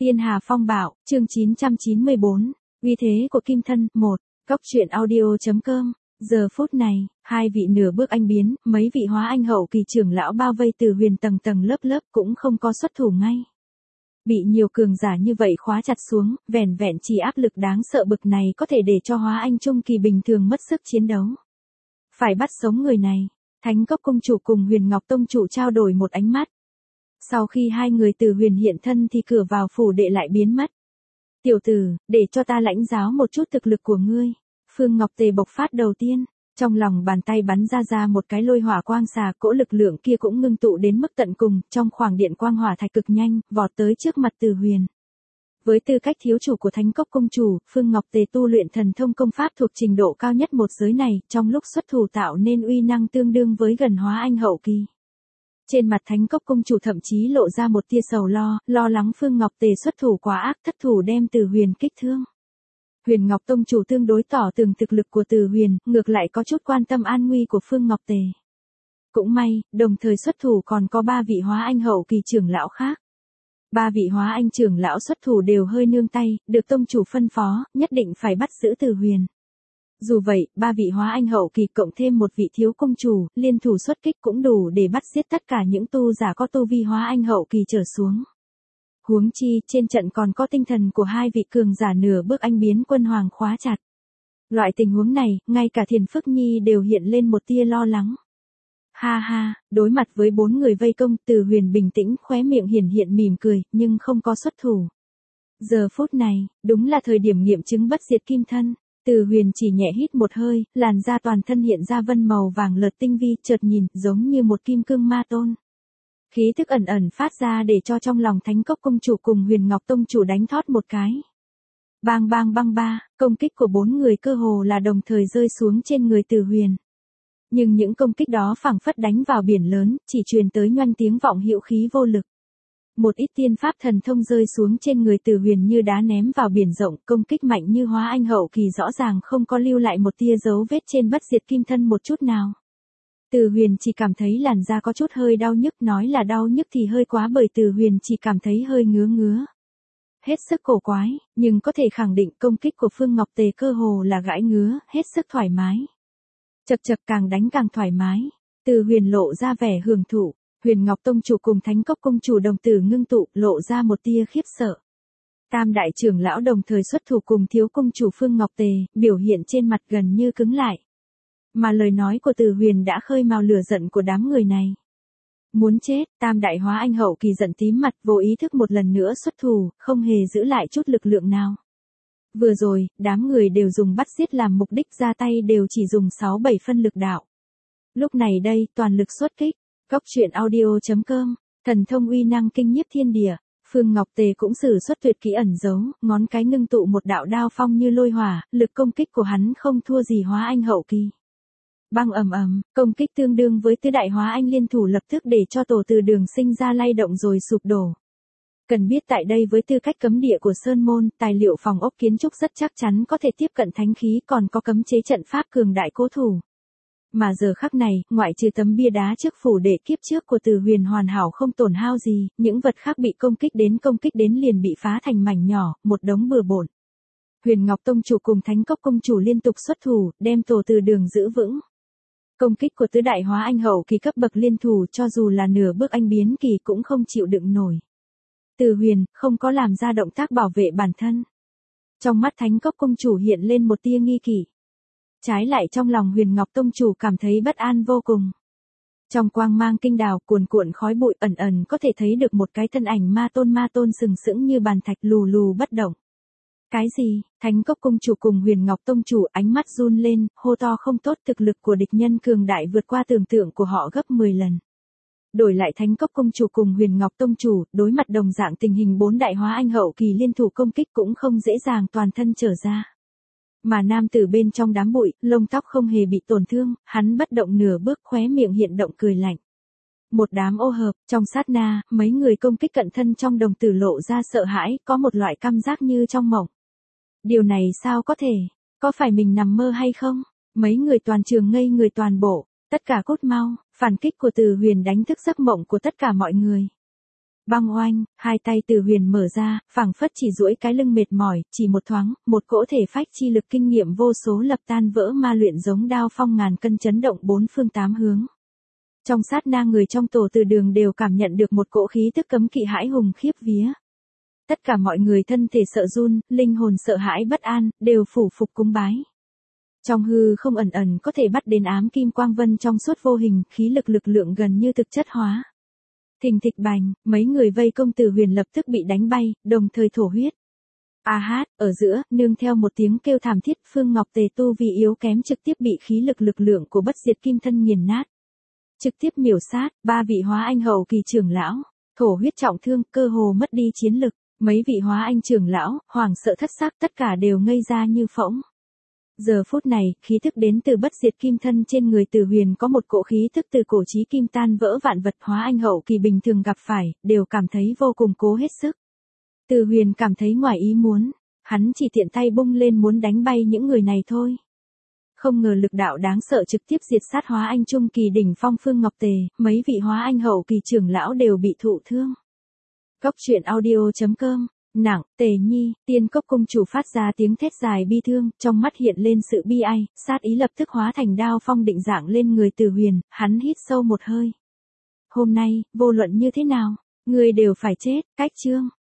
Tiên Hà Phong Bạo, chương 994, uy thế của Kim Thân, 1, Cóc truyện audio.com. Giờ phút này, hai vị nửa bước anh biến, mấy vị hóa anh hậu kỳ trưởng lão bao vây Từ Huyền tầng tầng lớp lớp cũng không có xuất thủ ngay. Bị nhiều cường giả như vậy khóa chặt xuống, vẻn vẹn chỉ áp lực đáng sợ bực này có thể để cho hóa anh trung kỳ bình thường mất sức chiến đấu. Phải bắt sống người này. Thánh Cốc Cung Chủ cùng Huyền Ngọc Tông Chủ trao đổi một ánh mắt. Sau khi hai người Từ Huyền hiện thân thì cửa vào phủ đệ lại biến mất. Tiểu tử, để cho ta lãnh giáo một chút thực lực của ngươi. Phương Ngọc Tề bộc phát đầu tiên, trong lòng bàn tay bắn ra một cái lôi hỏa quang xà, cỗ lực lượng kia cũng ngưng tụ đến mức tận cùng, trong khoảng điện quang hỏa thạch cực nhanh, vọt tới trước mặt Từ Huyền. Với tư cách thiếu chủ của Thánh Cốc Cung Chủ, Phương Ngọc Tề tu luyện thần thông công pháp thuộc trình độ cao nhất một giới này, trong lúc xuất thủ tạo nên uy năng tương đương với gần hóa anh hậu kỳ. Trên mặt Thánh Cốc Cung Chủ thậm chí lộ ra một tia sầu lo lắng Phương Ngọc Tề xuất thủ quá ác, thất thủ đem Từ Huyền kích thương. Huyền Ngọc Tông Chủ tương đối tỏ tường thực lực của Từ Huyền, ngược lại có chút quan tâm an nguy của Phương Ngọc Tề. Cũng may, đồng thời xuất thủ còn có 3 vị hóa anh hậu kỳ trưởng lão khác. 3 vị hóa anh trưởng lão xuất thủ đều hơi nương tay, được Tông Chủ phân phó, nhất định phải bắt giữ Từ Huyền. Dù vậy, 3 vị hóa anh hậu kỳ cộng thêm một vị thiếu công chủ, liên thủ xuất kích cũng đủ để bắt giết tất cả những tu giả có tu vi hóa anh hậu kỳ trở xuống. Huống chi, trên trận còn có tinh thần của 2 vị cường giả nửa bước anh biến quân hoàng khóa chặt. Loại tình huống này, ngay cả Thiền Phức Nhi đều hiện lên một tia lo lắng. Ha ha, đối mặt với 4 người vây công, Từ Huyền bình tĩnh, khóe miệng hiện mỉm cười, nhưng không có xuất thủ. Giờ phút này, đúng là thời điểm nghiệm chứng bất diệt kim thân. Từ Huyền chỉ nhẹ hít một hơi, làn da toàn thân hiện ra vân màu vàng lợt tinh vi, chợt nhìn, giống như một kim cương ma tôn. Khí thức ẩn ẩn phát ra để cho trong lòng Thánh Cốc Cung Chủ cùng Huyền Ngọc Tông Chủ đánh thót một cái. Bang bang bang ba, công kích của 4 người cơ hồ là đồng thời rơi xuống trên người Từ Huyền. Nhưng những công kích đó phảng phất đánh vào biển lớn, chỉ truyền tới nhoanh tiếng vọng hữu khí vô lực. Một ít tiên pháp thần thông rơi xuống trên người Từ Huyền như đá ném vào biển rộng, công kích mạnh như hóa anh hậu kỳ rõ ràng không có lưu lại một tia dấu vết trên bất diệt kim thân một chút nào. Từ Huyền chỉ cảm thấy làn da có chút hơi đau nhức, nói là đau nhức thì hơi quá bởi Từ Huyền chỉ cảm thấy hơi ngứa. Hết sức cổ quái, nhưng có thể khẳng định công kích của Phương Ngọc Tề cơ hồ là gãi ngứa, hết sức thoải mái. Chật càng đánh càng thoải mái. Từ Huyền lộ ra vẻ hưởng thụ. Huyền Ngọc Tông Chủ cùng Thánh Cốc Cung Chủ đồng tử ngưng tụ, lộ ra một tia khiếp sợ. Tam đại trưởng lão đồng thời xuất thủ cùng thiếu cung chủ Phương Ngọc Tề, biểu hiện trên mặt gần như cứng lại. Mà lời nói của Từ Huyền đã khơi mào lửa giận của đám người này. Muốn chết, tam đại hóa anh hậu kỳ giận tím mặt, vô ý thức một lần nữa xuất thủ, không hề giữ lại chút lực lượng nào. Vừa rồi, đám người đều dùng bắt giết làm mục đích, ra tay đều chỉ dùng 6-7 phân lực đạo. Lúc này đây, toàn lực xuất kích. Cóc truyện audio.com, thần thông uy năng kinh nhiếp thiên địa. Phương Ngọc Tề cũng sử xuất tuyệt kỹ ẩn giấu, ngón cái ngưng tụ một đạo đao phong như lôi hỏa, lực công kích của hắn không thua gì hóa anh hậu kỳ. Băng ầm, công kích tương đương với tứ đại hóa anh liên thủ lập tức để cho tổ Từ Đường sinh ra lay động rồi sụp đổ. Cần biết tại đây với tư cách cấm địa của Sơn Môn, tài liệu phòng ốc kiến trúc rất chắc chắn có thể tiếp cận thánh khí, còn có cấm chế trận pháp cường đại cố thủ. Mà giờ khắc này, ngoại trừ tấm bia đá trước phủ đệ kiếp trước của Từ Huyền hoàn hảo không tổn hao gì, những vật khác bị công kích đến liền bị phá thành mảnh nhỏ, một đống bừa bộn. Huyền Ngọc Tông Chủ cùng Thánh Cốc Cung Chủ liên tục xuất thủ, đem tổ Từ Đường giữ vững. Công kích của tứ đại hóa anh hậu kỳ cấp bậc liên thủ cho dù là nửa bước anh biến kỳ cũng không chịu đựng nổi. Từ Huyền không có làm ra động tác bảo vệ bản thân. Trong mắt Thánh Cốc Cung Chủ hiện lên một tia nghi kỵ. Trái lại trong lòng Huyền Ngọc Tông Chủ cảm thấy bất an vô cùng. Trong quang mang kinh đào cuồn khói bụi ẩn có thể thấy được một cái thân ảnh ma tôn sừng sững như bàn thạch lù bất động. Cái gì? Thánh Cốc Cung Chủ cùng Huyền Ngọc Tông Chủ ánh mắt run lên, hô to không tốt, thực lực của địch nhân cường đại vượt qua tưởng tượng của họ gấp 10 lần. Đổi lại Thánh Cốc Cung Chủ cùng Huyền Ngọc Tông Chủ, đối mặt đồng dạng tình hình 4 đại hóa anh hậu kỳ liên thủ công kích cũng không dễ dàng toàn thân trở ra. Mà nam tử bên trong đám bụi, lông tóc không hề bị tổn thương, hắn bất động nửa bước, khóe miệng hiện động cười lạnh. Một đám ô hợp, trong sát na, mấy người công kích cận thân trong đồng tử lộ ra sợ hãi, có một loại cảm giác như trong mộng. Điều này sao có thể? Có phải mình nằm mơ hay không? Mấy người toàn trường ngây người toàn bộ, tất cả cút mau, phản kích của Từ Huyền đánh thức giấc mộng của tất cả mọi người. Băng oanh, hai tay Từ Huyền mở ra, phảng phất chỉ duỗi cái lưng mệt mỏi, chỉ một thoáng, một cỗ thể phách chi lực kinh nghiệm vô số lập tan vỡ ma luyện giống đao phong ngàn cân chấn động bốn phương tám hướng. Trong sát na người trong tổ Từ Đường đều cảm nhận được một cỗ khí tức cấm kỵ hãi hùng khiếp vía. Tất cả mọi người thân thể sợ run, linh hồn sợ hãi bất an, đều phủ phục cúng bái. Trong hư không ẩn ẩn có thể bắt đến ám kim quang vân trong suốt vô hình, khí lực lực lượng gần như thực chất hóa. Thình thịch bành, mấy người vây công Từ Huyền lập tức bị đánh bay, đồng thời thổ huyết. A hát, ở giữa, nương theo một tiếng kêu thảm thiết, Phương Ngọc Tề tu vì yếu kém trực tiếp bị khí lực lực lượng của bất diệt kim thân nghiền nát. Trực tiếp miểu sát, ba vị hóa anh hậu kỳ trưởng lão, thổ huyết trọng thương, cơ hồ mất đi chiến lực, mấy vị hóa anh trưởng lão, hoảng sợ thất xác tất cả đều ngây ra như phỗng. Giờ phút này, khí thức đến từ bất diệt kim thân trên người Từ Huyền có một cỗ khí thức từ cổ chí kim tan vỡ vạn vật hóa anh hậu kỳ bình thường gặp phải, đều cảm thấy vô cùng cố hết sức. Từ Huyền cảm thấy ngoài ý muốn, hắn chỉ tiện tay bung lên muốn đánh bay những người này thôi. Không ngờ lực đạo đáng sợ trực tiếp diệt sát hóa anh trung kỳ đỉnh phong Phương Ngọc Tề, mấy vị hóa anh hậu kỳ trưởng lão đều bị thụ thương. Cốc truyện audio.com. Nặng, Tề Nhi, Tiên Cốc cung chủ phát ra tiếng thét dài bi thương, trong mắt hiện lên sự bi ai, sát ý lập tức hóa thành đao phong định dạng lên người Từ Huyền, hắn hít sâu một hơi. Hôm nay, vô luận như thế nào, người đều phải chết, cách chương.